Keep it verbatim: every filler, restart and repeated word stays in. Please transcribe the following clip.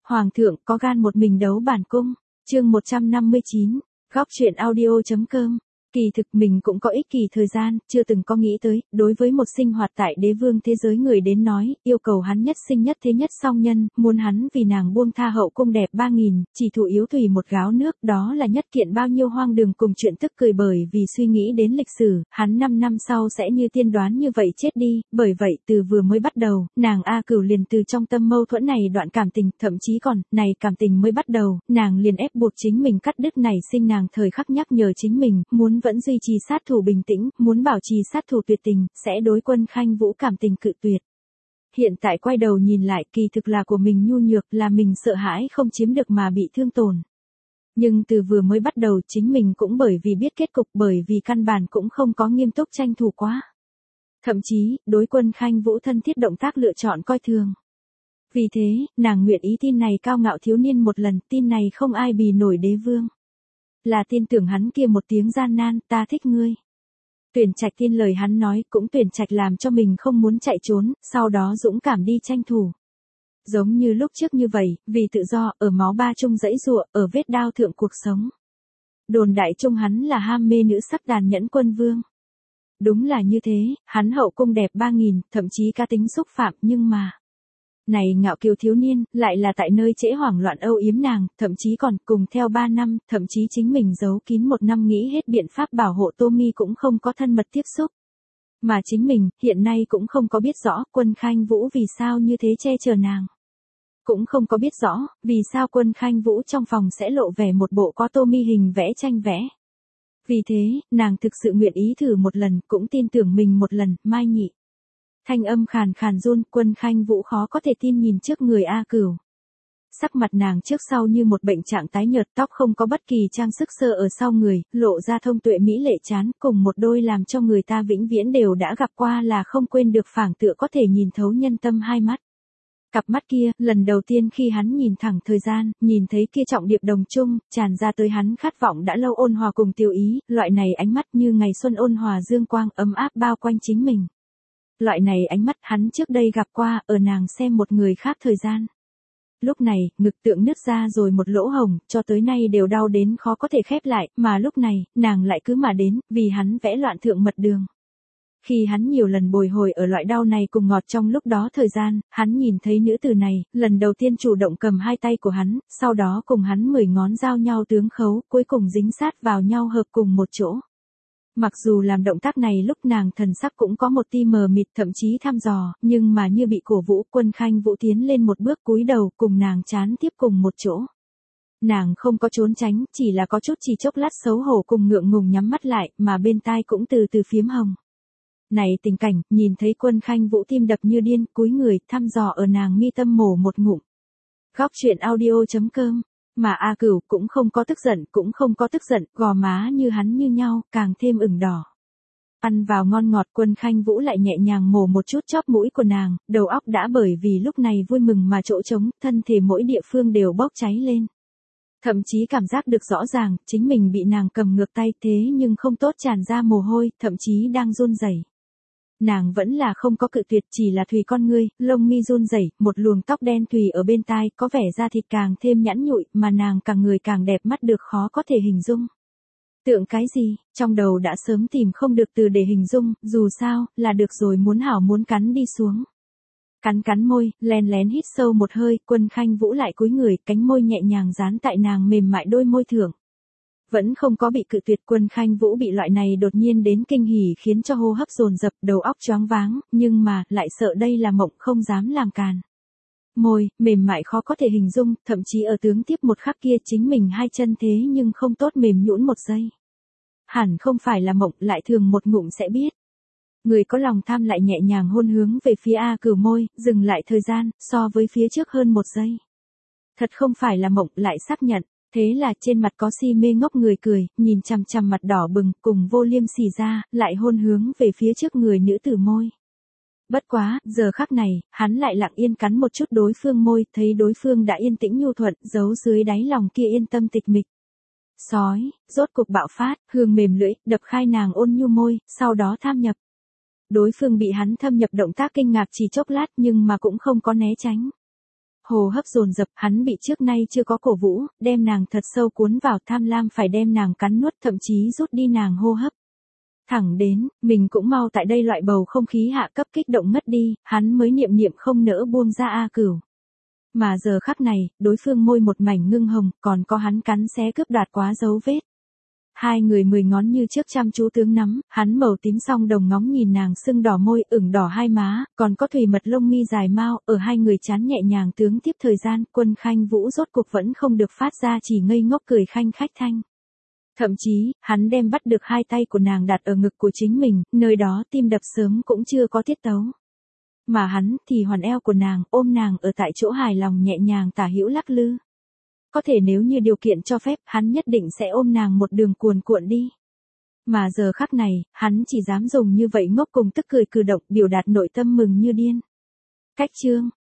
Hoàng thượng có gan một mình đấu bản cung. Chương một trăm năm mươi chín, góc truyện audio.com. Kỳ thực mình cũng có ích kỷ thời gian, chưa từng có nghĩ tới, đối với một sinh hoạt tại đế vương thế giới người đến nói, yêu cầu hắn nhất sinh nhất thế nhất song nhân, muốn hắn vì nàng buông tha hậu cung đẹp ba nghìn, chỉ thụ yếu tùy một gáo nước, đó là nhất kiện bao nhiêu hoang đường cùng chuyện tức cười bởi vì suy nghĩ đến lịch sử, hắn năm năm sau sẽ như tiên đoán như vậy chết đi, bởi vậy từ vừa mới bắt đầu, nàng A Cửu liền từ trong tâm mâu thuẫn này đoạn cảm tình, thậm chí còn, này cảm tình mới bắt đầu, nàng liền ép buộc chính mình cắt đứt này sinh nàng thời khắc nhắc nhở chính mình, muốn vẫn duy trì sát thủ bình tĩnh, muốn bảo trì sát thủ tuyệt tình, sẽ đối Quân Khanh Vũ cảm tình cự tuyệt. Hiện tại quay đầu nhìn lại, kỳ thực là của mình nhu nhược, là mình sợ hãi không chiếm được mà bị thương tổn. Nhưng từ vừa mới bắt đầu chính mình cũng bởi vì biết kết cục, bởi vì căn bản cũng không có nghiêm túc tranh thủ quá. Thậm chí, đối Quân Khanh Vũ thân thiết động tác lựa chọn coi thường. Vì thế, nàng nguyện ý tin này cao ngạo thiếu niên một lần, tin này không ai bì nổi đế vương. Là tin tưởng hắn kia một tiếng gian nan, ta thích ngươi. Tuyển Trạch tin lời hắn nói, cũng Tuyển Trạch làm cho mình không muốn chạy trốn, sau đó dũng cảm đi tranh thủ. Giống như lúc trước như vậy, vì tự do, ở máu ba chung dãy giụa, ở vết đao thượng cuộc sống. Đồn đại chung hắn là ham mê nữ sắc đàn nhẫn quân vương. Đúng là như thế, hắn hậu cung đẹp ba nghìn, thậm chí cá tính xúc phạm, nhưng mà... Này ngạo kiều thiếu niên, lại là tại nơi trễ hoảng loạn âu yếm nàng, thậm chí còn cùng theo ba năm, thậm chí chính mình giấu kín một năm nghĩ hết biện pháp bảo hộ Tommy cũng không có thân mật tiếp xúc. Mà chính mình, hiện nay cũng không có biết rõ Quân Khanh Vũ vì sao như thế che chở nàng. Cũng không có biết rõ, vì sao Quân Khanh Vũ trong phòng sẽ lộ vẻ một bộ có Tommy hình vẽ tranh vẽ. Vì thế, nàng thực sự nguyện ý thử một lần, cũng tin tưởng mình một lần, Mai Nhị. Thanh âm khàn khàn run, Quân Khanh Vũ khó có thể tin nhìn trước người A Cửu. Sắc mặt nàng trước sau như một bệnh trạng tái nhợt, tóc không có bất kỳ trang sức sơ ở sau người, lộ ra thông tuệ mỹ lệ chán, cùng một đôi làm cho người ta vĩnh viễn đều đã gặp qua là không quên được phảng tựa có thể nhìn thấu nhân tâm hai mắt. Cặp mắt kia, lần đầu tiên khi hắn nhìn thẳng thời gian, nhìn thấy kia trọng điệp đồng chung, tràn ra tới hắn khát vọng đã lâu ôn hòa cùng tiêu ý, loại này ánh mắt như ngày xuân ôn hòa dương quang ấm áp bao quanh chính mình. Loại này ánh mắt hắn trước đây gặp qua, ở nàng xem một người khác thời gian. Lúc này, ngực tượng nứt ra rồi một lỗ hồng, cho tới nay đều đau đến khó có thể khép lại, mà lúc này, nàng lại cứ mà đến, vì hắn vẽ loạn thượng mật đường. Khi hắn nhiều lần bồi hồi ở loại đau này cùng ngọt trong lúc đó thời gian, hắn nhìn thấy nữ tử này, lần đầu tiên chủ động cầm hai tay của hắn, sau đó cùng hắn mười ngón giao nhau tướng khấu, cuối cùng dính sát vào nhau hợp cùng một chỗ. Mặc dù làm động tác này lúc nàng thần sắc cũng có một tia mờ mịt thậm chí thăm dò, nhưng mà như bị cổ vũ, Quân Khanh Vũ tiến lên một bước cúi đầu cùng nàng chán tiếp cùng một chỗ. Nàng không có trốn tránh, chỉ là có chút chỉ chốc lát xấu hổ cùng ngượng ngùng nhắm mắt lại, mà bên tai cũng từ từ phiếm hồng. Này tình cảnh, nhìn thấy Quân Khanh Vũ tim đập như điên, cúi người, thăm dò ở nàng mi tâm mổ một ngụm. Góc truyện audio.com. Mà A Cửu cũng không có tức giận, cũng không có tức giận, gò má như hắn như nhau, càng thêm ửng đỏ. Ăn vào ngon ngọt, Quân Khanh Vũ lại nhẹ nhàng mổ một chút chóp mũi của nàng, đầu óc đã bởi vì lúc này vui mừng mà chỗ trống, thân thể mỗi địa phương đều bốc cháy lên. Thậm chí cảm giác được rõ ràng, chính mình bị nàng cầm ngược tay thế nhưng không tốt tràn ra mồ hôi, thậm chí đang run rẩy. Nàng vẫn là không có cự tuyệt, chỉ là thùy con ngươi, lông mi run rẩy, một luồng tóc đen thùy ở bên tai, có vẻ da thịt càng thêm nhẵn nhụi, mà nàng càng người càng đẹp mắt được khó có thể hình dung. Tượng cái gì, trong đầu đã sớm tìm không được từ để hình dung, dù sao, là được rồi muốn hảo muốn cắn đi xuống. Cắn cắn môi, lén lén hít sâu một hơi, Quân Khanh Vũ lại cúi người, cánh môi nhẹ nhàng dán tại nàng mềm mại đôi môi thượng. Vẫn không có bị cự tuyệt, Quân Khanh Vũ bị loại này đột nhiên đến kinh hỉ khiến cho hô hấp dồn dập, đầu óc choáng váng, nhưng mà, lại sợ đây là mộng không dám làm càn. Môi, mềm mại khó có thể hình dung, thậm chí ở tướng tiếp một khắc kia chính mình hai chân thế nhưng không tốt mềm nhũn một giây. Hẳn không phải là mộng, lại thường một ngụm sẽ biết. Người có lòng tham lại nhẹ nhàng hôn hướng về phía A Cửu môi, dừng lại thời gian, so với phía trước hơn một giây. Thật không phải là mộng, lại xác nhận. Thế là trên mặt có si mê ngốc người cười, nhìn chằm chằm mặt đỏ bừng, cùng vô liêm sỉ ra, lại hôn hướng về phía trước người nữ tử môi. Bất quá, giờ khắc này, hắn lại lặng yên cắn một chút đối phương môi, thấy đối phương đã yên tĩnh nhu thuận, giấu dưới đáy lòng kia yên tâm tịch mịch. Sói, rốt cục bạo phát, hương mềm lưỡi, đập khai nàng ôn nhu môi, sau đó tham nhập. Đối phương bị hắn thâm nhập động tác kinh ngạc chỉ chốc lát nhưng mà cũng không có né tránh. Hồ hấp dồn dập, hắn bị trước nay chưa có cổ vũ, đem nàng thật sâu cuốn vào, tham lam phải đem nàng cắn nuốt, thậm chí rút đi nàng hô hấp. Thẳng đến, mình cũng mau tại đây loại bầu không khí hạ cấp kích động mất đi, hắn mới niệm niệm không nỡ buông ra A Cửu. Mà giờ khắc này, đối phương môi một mảnh ngưng hồng, còn có hắn cắn xé cướp đoạt quá dấu vết. Hai người mười ngón như trước chăm chú tướng nắm, hắn màu tím song đồng ngóng nhìn nàng sưng đỏ môi, ửng đỏ hai má, còn có thùy mật lông mi dài mao, ở hai người chán nhẹ nhàng tướng tiếp thời gian, Quân Khanh Vũ rốt cuộc vẫn không được phát ra chỉ ngây ngốc cười khanh khách thanh. Thậm chí, hắn đem bắt được hai tay của nàng đặt ở ngực của chính mình, nơi đó tim đập sớm cũng chưa có tiết tấu. Mà hắn thì hoàn eo của nàng, ôm nàng ở tại chỗ hài lòng nhẹ nhàng tả hữu lắc lư. Có thể nếu như điều kiện cho phép, hắn nhất định sẽ ôm nàng một đường cuồn cuộn đi. Mà giờ khắc này, hắn chỉ dám dùng như vậy ngốc cùng tức cười cử động biểu đạt nội tâm mừng như điên. Cách chương